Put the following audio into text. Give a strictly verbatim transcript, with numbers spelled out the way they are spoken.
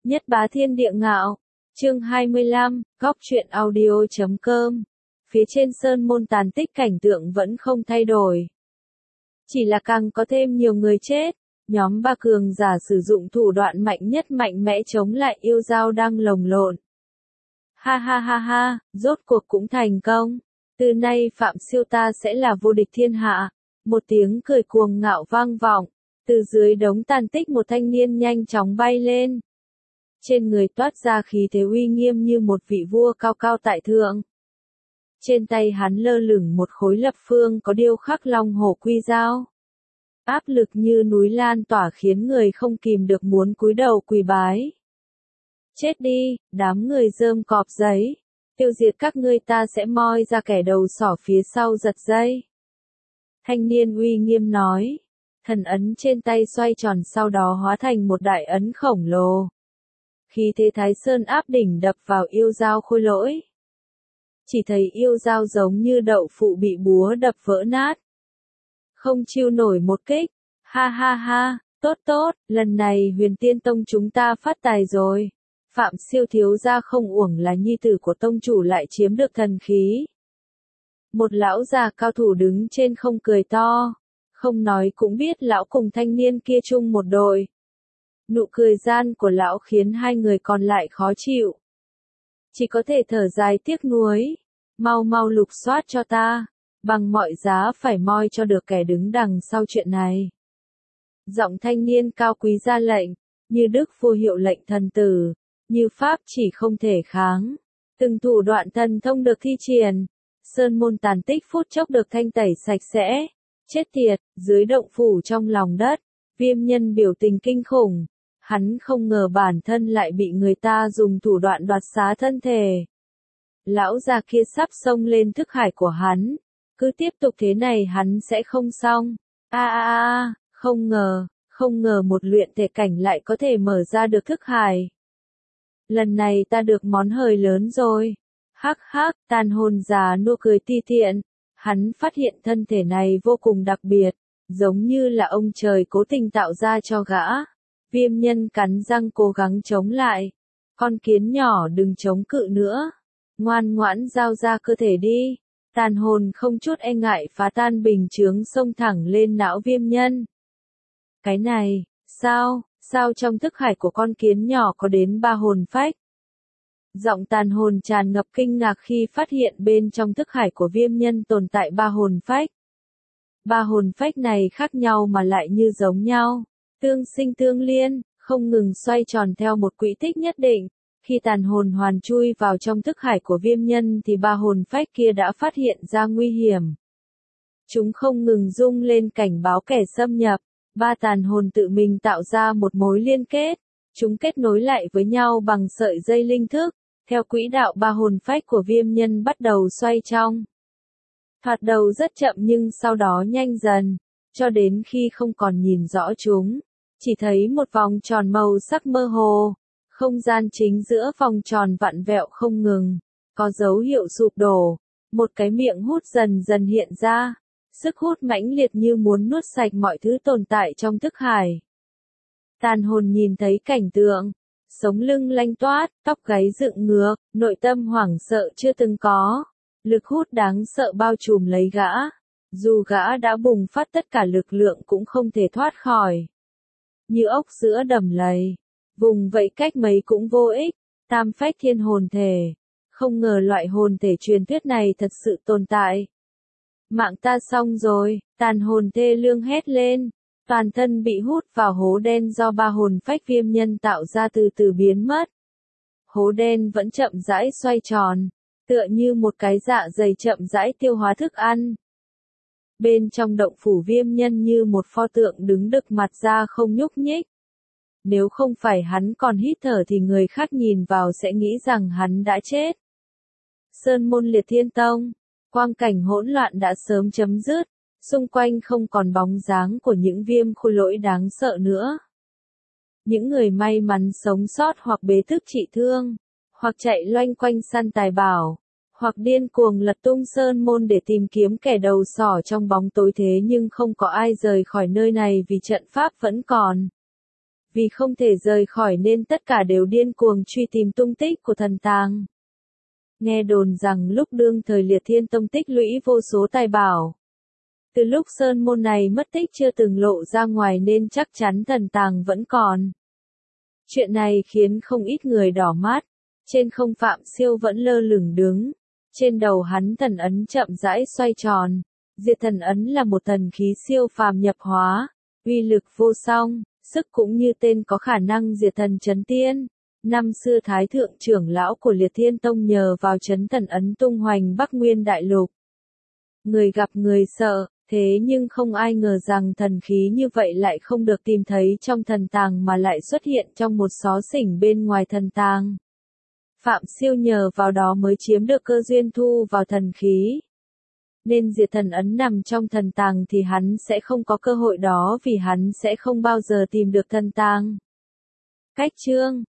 Nhất bá thiên địa ngạo. Chương hai mươi lăm, góc truyện audio chấm com. Phía trên sơn môn tàn tích cảnh tượng vẫn không thay đổi. Chỉ là càng có thêm nhiều người chết, nhóm ba cường giả sử dụng thủ đoạn mạnh nhất mạnh mẽ chống lại yêu dao đang lồng lộn. Ha ha ha ha, rốt cuộc cũng thành công. Từ nay Phạm Siêu ta sẽ là vô địch thiên hạ. Một tiếng cười cuồng ngạo vang vọng. Từ dưới đống tàn tích một thanh niên nhanh chóng bay lên. Trên người toát ra khí thế uy nghiêm như một vị vua cao cao tại thượng. Trên tay hắn lơ lửng một khối lập phương có điêu khắc long hổ quy dao. Áp lực như núi lan tỏa khiến người không kìm được muốn cúi đầu quỳ bái. Chết đi, đám người rơm cọp giấy. Tiêu diệt các ngươi ta sẽ moi ra kẻ đầu sỏ phía sau giật dây. Thanh niên uy nghiêm nói. Thần ấn trên tay xoay tròn sau đó hóa thành một đại ấn khổng lồ. Khí thế Thái Sơn áp đỉnh đập vào yêu dao khôi lỗi. Chỉ thấy yêu dao giống như đậu phụ bị búa đập vỡ nát. Không chịu nổi một kích. Ha ha ha, tốt tốt, lần này Huyền Tiên Tông chúng ta phát tài rồi. Phạm Siêu thiếu gia không uổng là nhi tử của tông chủ lại chiếm được thần khí. Một lão già cao thủ đứng trên không cười to. Không nói cũng biết lão cùng thanh niên kia chung một đội. Nụ cười gian của lão khiến hai người còn lại khó chịu. Chỉ có thể thở dài tiếc nuối. Mau mau lục soát cho ta. Bằng mọi giá phải moi cho được kẻ đứng đằng sau chuyện này. Giọng thanh niên cao quý ra lệnh. Như đức vua hiệu lệnh thần tử. Như pháp chỉ không thể kháng. Từng thủ đoạn thần thông được thi triển. Sơn môn tàn tích phút chốc được thanh tẩy sạch sẽ. Chết tiệt, dưới động phủ trong lòng đất. Viêm nhân biểu tình kinh khủng. Hắn không ngờ bản thân lại bị người ta dùng thủ đoạn đoạt xá thân thể. Lão già kia sắp xông lên thức hải của hắn. Cứ tiếp tục thế này hắn sẽ không xong. A a a, không ngờ, không ngờ một luyện thể cảnh lại có thể mở ra được thức hải. Lần này ta được món hời lớn rồi. Hắc hắc, tàn hồn già nua cười ti tiện. Hắn phát hiện thân thể này vô cùng đặc biệt. Giống như là ông trời cố tình tạo ra cho gã. Viêm nhân cắn răng cố gắng chống lại. Con kiến nhỏ đừng chống cự nữa. Ngoan ngoãn giao ra cơ thể đi. Tàn hồn không chút e ngại phá tan bình chướng xông thẳng lên não viêm nhân. Cái này, sao, sao trong thức hải của con kiến nhỏ có đến ba hồn phách? Giọng tàn hồn tràn ngập kinh ngạc khi phát hiện bên trong thức hải của viêm nhân tồn tại ba hồn phách. Ba hồn phách này khác nhau mà lại như giống nhau. Tương sinh tương liên, không ngừng xoay tròn theo một quỹ tích nhất định. Khi tàn hồn hoàn chui vào trong thức hải của viêm nhân thì ba hồn phách kia đã phát hiện ra nguy hiểm. Chúng không ngừng rung lên cảnh báo kẻ xâm nhập. Ba tàn hồn tự mình tạo ra một mối liên kết. Chúng kết nối lại với nhau bằng sợi dây linh thức. Theo quỹ đạo ba hồn phách của viêm nhân bắt đầu xoay trong. Thoạt đầu rất chậm nhưng sau đó nhanh dần. Cho đến khi không còn nhìn rõ chúng. Chỉ thấy một vòng tròn màu sắc mơ hồ. Không gian chính giữa vòng tròn vặn vẹo không ngừng. Có dấu hiệu sụp đổ. Một cái miệng hút dần dần hiện ra. Sức hút mãnh liệt như muốn nuốt sạch mọi thứ tồn tại trong thức hải. Tàn hồn nhìn thấy cảnh tượng. Sống lưng lanh toát, tóc gáy dựng ngược, nội tâm hoảng sợ chưa từng có. Lực hút đáng sợ bao trùm lấy gã. Dù gã đã bùng phát tất cả lực lượng cũng không thể thoát khỏi. Như ốc giữa đầm lầy. Vùng vẫy cách mấy cũng vô ích. Tam phách thiên hồn thể. Không ngờ loại hồn thể truyền thuyết này thật sự tồn tại. Mạng ta xong rồi, tàn hồn thê lương hét lên. Toàn thân bị hút vào hố đen do ba hồn phách viêm nhân tạo ra từ từ biến mất. Hố đen vẫn chậm rãi xoay tròn. Tựa như một cái dạ dày chậm rãi tiêu hóa thức ăn. Bên trong động phủ viêm nhân như một pho tượng đứng đực mặt ra không nhúc nhích. Nếu không phải hắn còn hít thở thì người khác nhìn vào sẽ nghĩ rằng hắn đã chết. Sơn môn liệt thiên tông. Quang cảnh hỗn loạn đã sớm chấm dứt. Xung quanh không còn bóng dáng của những viêm khôi lỗi đáng sợ nữa. Những người may mắn sống sót hoặc bế tức trị thương. Hoặc chạy loanh quanh săn tài bảo. Hoặc điên cuồng lật tung sơn môn để tìm kiếm kẻ đầu sỏ trong bóng tối thế nhưng không có ai rời khỏi nơi này vì trận pháp vẫn còn. Vì không thể rời khỏi nên tất cả đều điên cuồng truy tìm tung tích của thần tàng. Nghe đồn rằng lúc đương thời Liệt Thiên Tông tích lũy vô số tài bảo. Từ lúc sơn môn này mất tích chưa từng lộ ra ngoài nên chắc chắn thần tàng vẫn còn. Chuyện này khiến không ít người đỏ mắt. Trên không Phạm Siêu vẫn lơ lửng đứng. Trên đầu hắn thần ấn chậm rãi xoay tròn. Diệt thần ấn là một thần khí siêu phàm nhập hóa. Uy lực vô song, sức cũng như tên có khả năng diệt thần chấn tiên. Năm xưa Thái Thượng trưởng lão của Liệt Thiên Tông nhờ vào chấn thần ấn tung hoành Bắc Nguyên Đại Lục. Người gặp người sợ, thế nhưng không ai ngờ rằng thần khí như vậy lại không được tìm thấy trong thần tàng mà lại xuất hiện trong một xó xỉnh bên ngoài thần tàng. Phạm Siêu nhờ vào đó mới chiếm được cơ duyên thu vào thần khí. Nên diệt thần ấn nằm trong thần tàng thì hắn sẽ không có cơ hội đó vì hắn sẽ không bao giờ tìm được thần tàng. Cách chương